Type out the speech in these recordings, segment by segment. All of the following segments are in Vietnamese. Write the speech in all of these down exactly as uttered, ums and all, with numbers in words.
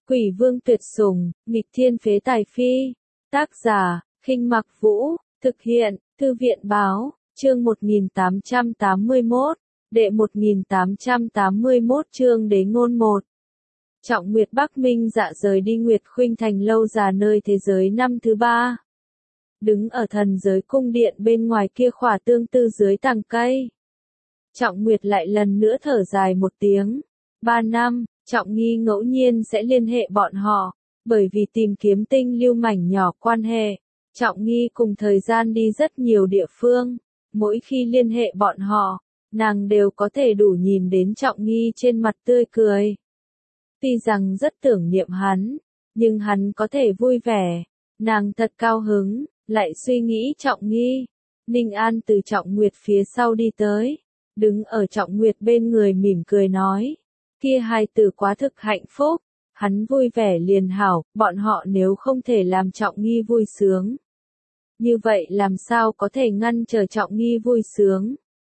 Quỷ vương tuyệt sủng, nghịch thiên phế tài phi. Tác giả, Khinh Mặc Vũ, thực hiện, Thư viện báo, chương một nghìn tám trăm tám mươi mốt, đệ một nghìn tám trăm tám mươi mốt chương đế ngôn một. Trọng Nguyệt Bắc Minh dạ rời đi Nguyệt Khuynh Thành lâu già nơi thế giới năm thứ ba. Đứng ở thần giới cung điện bên ngoài kia khỏa tương tư dưới tàng cây. Trọng Nguyệt lại lần nữa thở dài một tiếng. Ba năm, Trọng Nghi ngẫu nhiên sẽ liên hệ bọn họ, bởi vì tìm kiếm tinh lưu mảnh nhỏ quan hệ. Trọng Nghi cùng thời gian đi rất nhiều địa phương, mỗi khi liên hệ bọn họ, nàng đều có thể đủ nhìn đến Trọng Nghi trên mặt tươi cười. Tuy rằng rất tưởng niệm hắn, nhưng hắn có thể vui vẻ, nàng thật cao hứng, lại suy nghĩ Trọng Nghi. Ninh An từ Trọng Nguyệt phía sau đi tới, đứng ở Trọng Nguyệt bên người mỉm cười nói, kia hai từ quá thực hạnh phúc, hắn vui vẻ liền hảo, bọn họ nếu không thể làm Trọng Nghi vui sướng. Như vậy làm sao có thể ngăn trở Trọng Nghi vui sướng?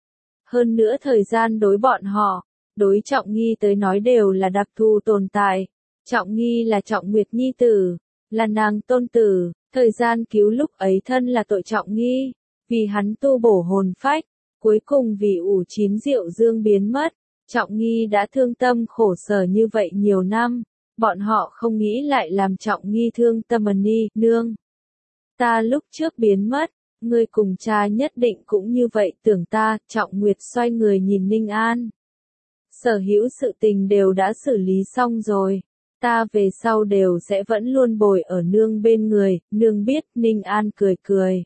Hơn nữa thời gian đối bọn họ, đối Trọng Nghi tới nói đều là đặc thù tồn tại. Trọng Nghi là Trọng Nguyệt nhi tử, là nàng tôn tử, thời gian cứu lúc ấy thân là tội Trọng Nghi, vì hắn tu bổ hồn phách, cuối cùng vì ủ chín rượu dương biến mất. Trọng Nghi đã thương tâm khổ sở như vậy nhiều năm, bọn họ không nghĩ lại làm Trọng Nghi thương tâm ân ni, nương. Ta lúc trước biến mất, ngươi cùng cha nhất định cũng như vậy tưởng ta. Trọng Nguyệt xoay người nhìn Ninh An. Sở hữu sự tình đều đã xử lý xong rồi, ta về sau đều sẽ vẫn luôn bồi ở nương bên người, nương biết. Ninh An cười cười,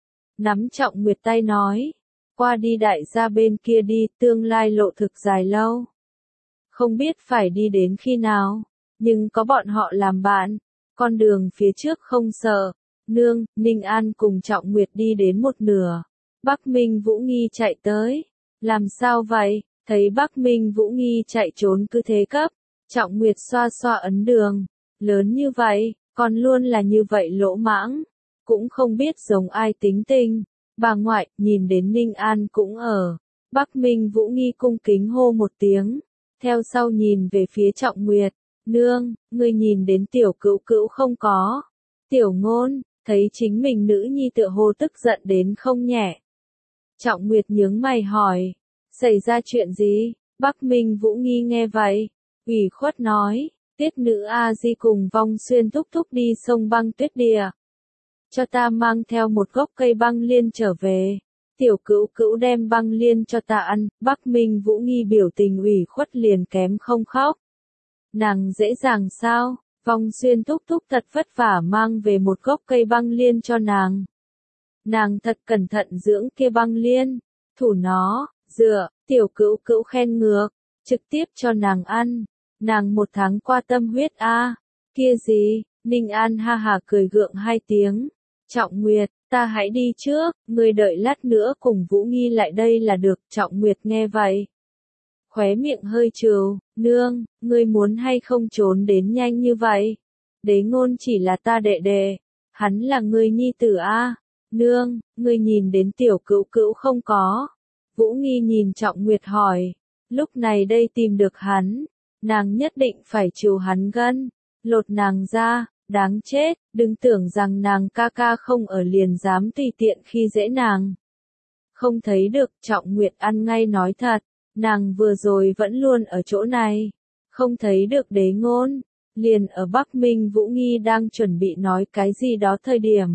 nắm Trọng Nguyệt tay nói, qua đi đại gia bên kia đi, tương lai lộ thực dài lâu. Không biết phải đi đến khi nào, nhưng có bọn họ làm bạn, con đường phía trước không sợ. Nương, Ninh An cùng Trọng Nguyệt đi đến một nửa. Bắc Minh Vũ Nghi chạy tới. Làm sao vậy? Thấy Bắc Minh Vũ Nghi chạy trốn cứ thế cấp. Trọng Nguyệt xoa xoa ấn đường. Lớn như vậy, còn luôn là như vậy lỗ mãng. Cũng không biết giống ai tính tình. Bà ngoại, nhìn đến Ninh An cũng ở. Bắc Minh Vũ Nghi cung kính hô một tiếng. Theo sau nhìn về phía Trọng Nguyệt. Nương, ngươi nhìn đến tiểu cữu cữu không có. Tiểu Ngôn, thấy chính mình nữ nhi tựa hồ tức giận đến không nhẹ. Trọng Nguyệt nhướng mày hỏi, xảy ra chuyện gì? Bắc Minh Vũ Nghi nghe vậy, ủy khuất nói, Tiết nữ A Di cùng Vong Xuyên thúc thúc đi sông băng tuyết địa. Cho ta mang theo một gốc cây băng liên trở về. Tiểu cữu cữu đem băng liên cho ta ăn. Bắc Minh Vũ Nghi biểu tình ủy khuất liền kém không khóc. Nàng dễ dàng sao? Vong Xuyên thúc thúc thật vất vả mang về một gốc cây băng liên cho nàng. Nàng thật cẩn thận dưỡng kia băng liên, thủ nó, dựa, tiểu cữu cữu khen ngược, trực tiếp cho nàng ăn. Nàng một tháng qua tâm huyết a, à. Kia gì? Ninh An ha hà cười gượng hai tiếng. Trọng Nguyệt, ta hãy đi trước, ngươi đợi lát nữa cùng Vũ Nghi lại đây là được. Trọng Nguyệt nghe vậy, khóe miệng hơi trừ, nương, ngươi muốn hay không trốn đến nhanh như vậy? Đế Ngôn chỉ là ta đệ đệ, hắn là ngươi nhi tử a. Nương, ngươi nhìn đến tiểu cữu cữu không có? Vũ Nghi nhìn Trọng Nguyệt hỏi, lúc này đây tìm được hắn, nàng nhất định phải chiều hắn gân, lột nàng ra, đáng chết, đừng tưởng rằng nàng ca ca không ở liền dám tùy tiện khi dễ nàng. Không thấy được. Trọng Nguyệt ăn ngay nói thật. Nàng vừa rồi vẫn luôn ở chỗ này, không thấy được Đế Ngôn, liền ở Bắc Minh Vũ Nghi đang chuẩn bị nói cái gì đó thời điểm.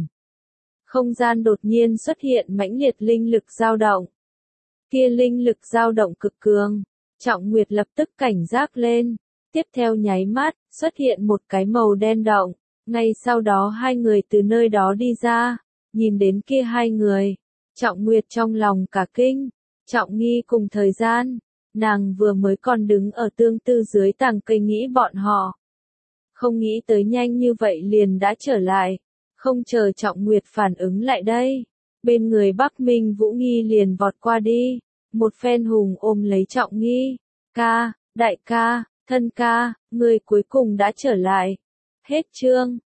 Không gian đột nhiên xuất hiện mãnh liệt linh lực dao động. Kia linh lực dao động cực cường, Trọng Nguyệt lập tức cảnh giác lên, tiếp theo nháy mắt, xuất hiện một cái màu đen động, ngay sau đó hai người từ nơi đó đi ra, nhìn đến kia hai người, Trọng Nguyệt trong lòng cả kinh. Trọng Nghi cùng thời gian, nàng vừa mới còn đứng ở tương tư dưới tàng cây nghĩ bọn họ. Không nghĩ tới nhanh như vậy liền đã trở lại, không chờ Trọng Nguyệt phản ứng lại đây. Bên người Bắc Minh Vũ Nghi liền vọt qua đi, một phen hùng ôm lấy Trọng Nghi. Ca, đại ca, thân ca, người cuối cùng đã trở lại. Hết chương.